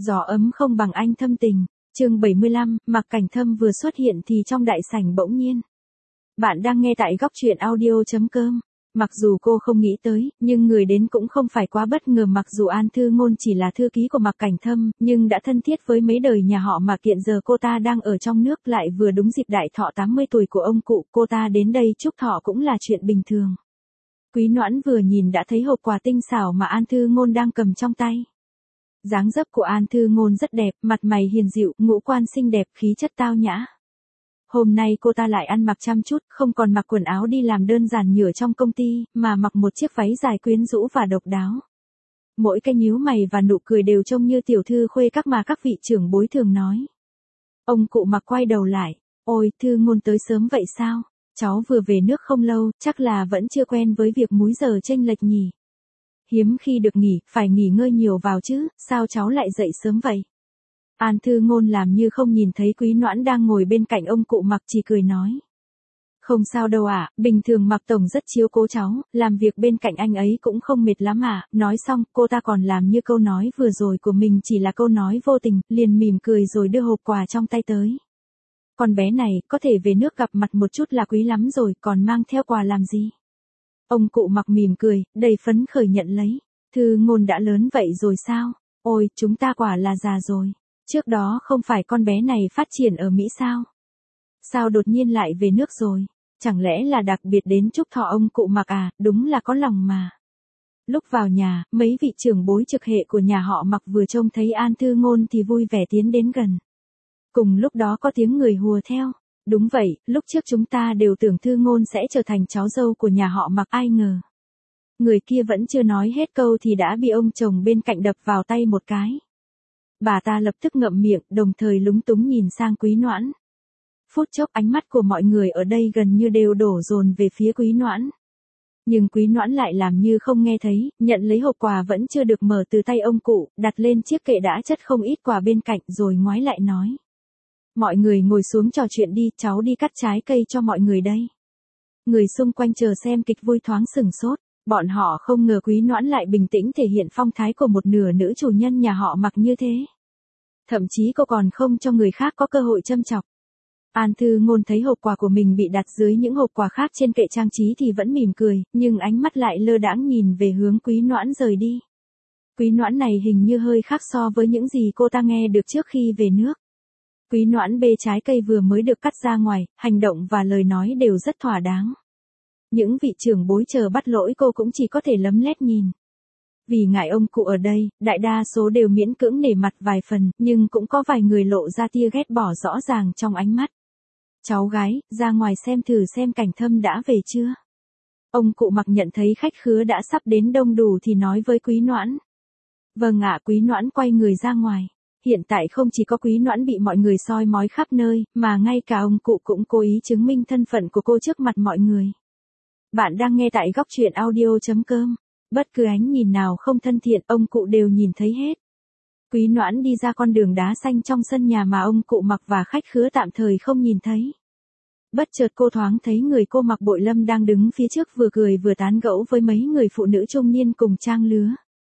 Gió ấm không bằng anh thâm tình. Chương 75, Mạc Cảnh Thâm vừa xuất hiện thì trong đại sảnh bỗng nhiên. Bạn đang nghe tại góc truyện audio.com. Mặc dù cô không nghĩ tới, nhưng người đến cũng không phải quá bất ngờ. Mặc dù An Thư Ngôn chỉ là thư ký của Mạc Cảnh Thâm, nhưng đã thân thiết với mấy đời nhà họ Mạc. Hiện giờ cô ta đang ở trong nước, lại vừa đúng dịp đại thọ 80 tuổi của ông cụ, cô ta đến đây chúc thọ cũng là chuyện bình thường. Quý Noãn vừa nhìn đã thấy hộp quà tinh xảo mà An Thư Ngôn đang cầm trong tay. Dáng dấp của An Thư Ngôn rất đẹp, mặt mày hiền dịu, ngũ quan xinh đẹp, khí chất tao nhã. Hôm nay cô ta lại ăn mặc chăm chút, không còn mặc quần áo đi làm đơn giản như ở trong công ty, mà mặc một chiếc váy dài quyến rũ và độc đáo. Mỗi cái nhíu mày và nụ cười đều trông như tiểu thư khuê các mà các vị trưởng bối thường nói. Ông cụ Mạc quay đầu lại, ôi, Thư Ngôn tới sớm vậy sao? Cháu vừa về nước không lâu, chắc là vẫn chưa quen với việc múi giờ chênh lệch nhỉ. Hiếm khi được nghỉ, phải nghỉ ngơi nhiều vào chứ, sao cháu lại dậy sớm vậy? An Thư Ngôn làm như không nhìn thấy Quý Noãn đang ngồi bên cạnh ông cụ Mạc, chỉ cười nói. Không sao đâu ạ, bình thường Mạc Tổng rất chiếu cố cháu, làm việc bên cạnh anh ấy cũng không mệt lắm ạ. Nói xong, cô ta còn làm như câu nói vừa rồi của mình chỉ là câu nói vô tình, liền mỉm cười rồi đưa hộp quà trong tay tới. Con bé này, có thể về nước gặp mặt một chút là quý lắm rồi, còn mang theo quà làm gì? Ông cụ Mạc mỉm cười, đầy phấn khởi nhận lấy. Thư Ngôn đã lớn vậy rồi sao? Ôi, chúng ta quả là già rồi. Trước đó không phải con bé này phát triển ở Mỹ sao? Sao đột nhiên lại về nước rồi? Chẳng lẽ là đặc biệt đến chúc thọ ông cụ Mạc à? Đúng là có lòng mà. Lúc vào nhà, mấy vị trưởng bối trực hệ của nhà họ Mạc vừa trông thấy An Thư Ngôn thì vui vẻ tiến đến gần. Cùng lúc đó có tiếng người hùa theo. Đúng vậy, lúc trước chúng ta đều tưởng Thư Ngôn sẽ trở thành cháu dâu của nhà họ Mạc, ai ngờ. Người kia vẫn chưa nói hết câu thì đã bị ông chồng bên cạnh đập vào tay một cái. Bà ta lập tức ngậm miệng, đồng thời lúng túng nhìn sang Quý Noãn. Phút chốc ánh mắt của mọi người ở đây gần như đều đổ dồn về phía Quý Noãn. Nhưng Quý Noãn lại làm như không nghe thấy, nhận lấy hộp quà vẫn chưa được mở từ tay ông cụ, đặt lên chiếc kệ đã chất không ít quà bên cạnh rồi ngoái lại nói. Mọi người ngồi xuống trò chuyện đi, cháu đi cắt trái cây cho mọi người đây. Người xung quanh chờ xem kịch vui thoáng sửng sốt, bọn họ không ngờ Quý Noãn lại bình tĩnh thể hiện phong thái của một nửa nữ chủ nhân nhà họ Mạc như thế. Thậm chí cô còn không cho người khác có cơ hội châm chọc. An Thư Ngôn thấy hộp quà của mình bị đặt dưới những hộp quà khác trên kệ trang trí thì vẫn mỉm cười, nhưng ánh mắt lại lơ đãng nhìn về hướng Quý Noãn rời đi. Quý Noãn này hình như hơi khác so với những gì cô ta nghe được trước khi về nước. Quý Noãn bê trái cây vừa mới được cắt ra ngoài, hành động và lời nói đều rất thỏa đáng. Những vị trưởng bối chờ bắt lỗi cô cũng chỉ có thể lấm lét nhìn. Vì ngại ông cụ ở đây, đại đa số đều miễn cưỡng nể mặt vài phần, nhưng cũng có vài người lộ ra tia ghét bỏ rõ ràng trong ánh mắt. Cháu gái, ra ngoài xem thử xem Cảnh Thâm đã về chưa? Ông cụ Mạc nhận thấy khách khứa đã sắp đến đông đủ thì nói với Quý Noãn. Vâng ạ. Quý Noãn quay người ra ngoài. Hiện tại không chỉ có Quý Noãn bị mọi người soi mói khắp nơi, mà ngay cả ông cụ cũng cố ý chứng minh thân phận của cô trước mặt mọi người. Bạn đang nghe tại góc truyện audio.com. Bất cứ ánh nhìn nào không thân thiện, ông cụ đều nhìn thấy hết. Quý Noãn đi ra con đường đá xanh trong sân nhà mà ông cụ Mạc và khách khứa tạm thời không nhìn thấy. Bất chợt cô thoáng thấy người cô Mạc Bội Lâm đang đứng phía trước vừa cười vừa tán gẫu với mấy người phụ nữ trung niên cùng trang lứa.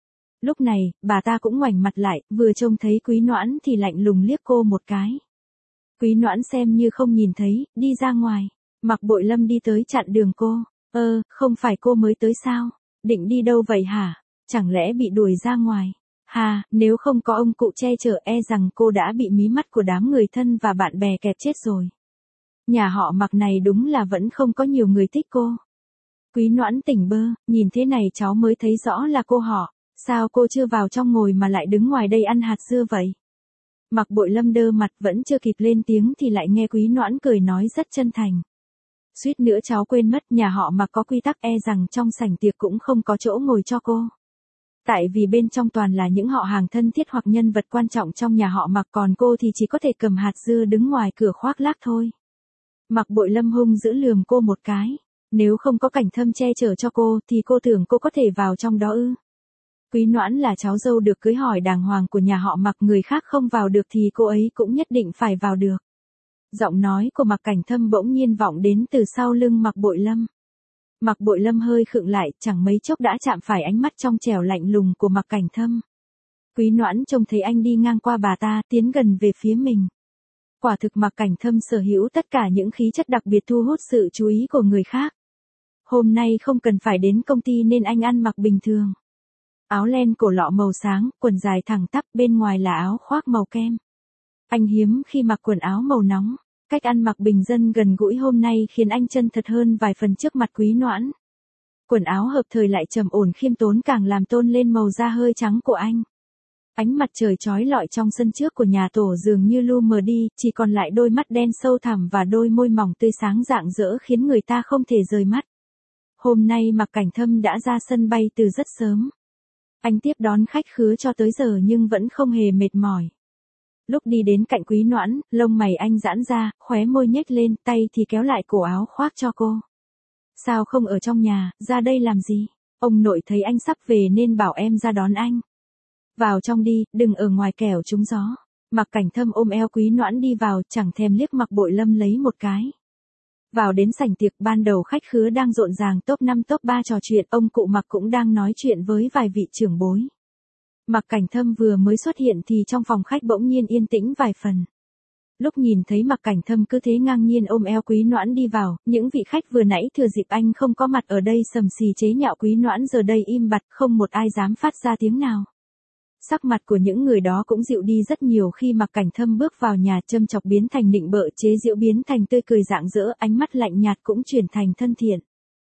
Lúc này, bà ta cũng ngoảnh mặt lại, vừa trông thấy Quý Noãn thì lạnh lùng liếc cô một cái. Quý Noãn xem như không nhìn thấy, đi ra ngoài. Mạc Bội Lâm đi tới chặn đường cô. Không phải cô mới tới sao? Định đi đâu vậy hả? Chẳng lẽ bị đuổi ra ngoài? Hà, nếu không có ông cụ che chở rằng cô đã bị mí mắt của đám người thân và bạn bè kẹp chết rồi. Nhà họ Mạc này đúng là vẫn không có nhiều người thích cô. Quý Noãn tỉnh bơ, nhìn thế này cháu mới thấy rõ là cô họ. Sao cô chưa vào trong ngồi mà lại đứng ngoài đây ăn hạt dưa vậy? Mạc Bội Lâm đơ mặt vẫn chưa kịp lên tiếng thì lại nghe Quý Noãn cười nói rất chân thành. Suýt nữa cháu quên mất, nhà họ Mạc có quy tắc rằng trong sảnh tiệc cũng không có chỗ ngồi cho cô. Tại vì bên trong toàn là những họ hàng thân thiết hoặc nhân vật quan trọng trong nhà họ Mạc, còn cô thì chỉ có thể cầm hạt dưa đứng ngoài cửa khoác lác thôi. Mạc Bội Lâm hung dữ lườm cô một cái. Nếu không có Cảnh Thâm che chở cho cô thì cô tưởng cô có thể vào trong đó ư? Quý Noãn là cháu dâu được cưới hỏi đàng hoàng của nhà họ Mạc, người khác không vào được thì cô ấy cũng nhất định phải vào được. Giọng nói của Mạc Cảnh Thâm bỗng nhiên vọng đến từ sau lưng Mạc Bội Lâm. Mạc Bội Lâm hơi khựng lại, chẳng mấy chốc đã chạm phải ánh mắt trong trẻo lạnh lùng của Mạc Cảnh Thâm. Quý Noãn trông thấy anh đi ngang qua bà ta, tiến gần về phía mình. Quả thực Mạc Cảnh Thâm sở hữu tất cả những khí chất đặc biệt thu hút sự chú ý của người khác. Hôm nay không cần phải đến công ty nên anh ăn mặc bình thường. Áo len cổ lọ màu sáng, quần dài thẳng tắp, bên ngoài là áo khoác màu kem. Anh hiếm khi mặc quần áo màu nóng, cách ăn mặc bình dân gần gũi hôm nay khiến anh chân thật hơn vài phần trước mặt Quý Noãn. Quần áo hợp thời lại trầm ổn khiêm tốn càng làm tôn lên màu da hơi trắng của anh. Ánh mặt trời chói lọi trong sân trước của nhà tổ dường như lu mờ đi, chỉ còn lại đôi mắt đen sâu thẳm và đôi môi mỏng tươi sáng rạng rỡ khiến người ta không thể rời mắt. Hôm nay Mạc Cảnh Thâm đã ra sân bay từ rất sớm. Anh tiếp đón khách khứa cho tới giờ nhưng vẫn không hề mệt mỏi. Lúc đi đến cạnh Quý Noãn, lông mày anh giãn ra, khóe môi nhếch lên, tay thì kéo lại cổ áo khoác cho cô. Sao không ở trong nhà, ra đây làm gì? Ông nội thấy anh sắp về nên bảo em ra đón anh. Vào trong đi, đừng ở ngoài kẻo trúng gió. Mạc Cảnh Thâm ôm eo Quý Noãn đi vào, chẳng thèm liếc Mạc Bội Lâm lấy một cái. Vào đến sảnh tiệc, ban đầu khách khứa đang rộn ràng top 5 top 3 trò chuyện, ông cụ Mạc cũng đang nói chuyện với vài vị trưởng bối. Mạc Cảnh Thâm vừa mới xuất hiện thì trong phòng khách bỗng nhiên yên tĩnh vài phần. Lúc nhìn thấy Mạc Cảnh Thâm cứ thế ngang nhiên ôm eo Quý Noãn đi vào, những vị khách vừa nãy thừa dịp anh không có mặt ở đây sầm xì chế nhạo Quý Noãn giờ đây im bặt, không một ai dám phát ra tiếng nào. Sắc mặt của những người đó cũng dịu đi rất nhiều khi Mạc Cảnh Thâm bước vào nhà, châm chọc biến thành nịnh bợ, chế giễu biến thành tươi cười rạng rỡ, ánh mắt lạnh nhạt cũng chuyển thành thân thiện.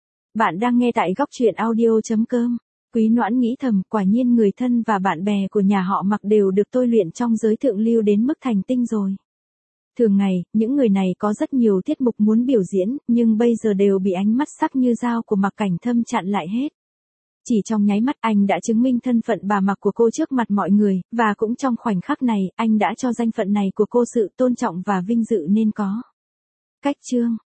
Bạn đang nghe tại góc truyện audio.com. Quý Noãn nghĩ thầm, quả nhiên người thân và bạn bè của nhà họ Mạc đều được tôi luyện trong giới thượng lưu đến mức thành tinh rồi. Thường ngày, những người này có rất nhiều tiết mục muốn biểu diễn, nhưng bây giờ đều bị ánh mắt sắc như dao của Mạc Cảnh Thâm chặn lại hết. Chỉ trong nháy mắt anh đã chứng minh thân phận bà Mạc của cô trước mặt mọi người, và cũng trong khoảnh khắc này, anh đã cho danh phận này của cô sự tôn trọng và vinh dự nên có. Cách chương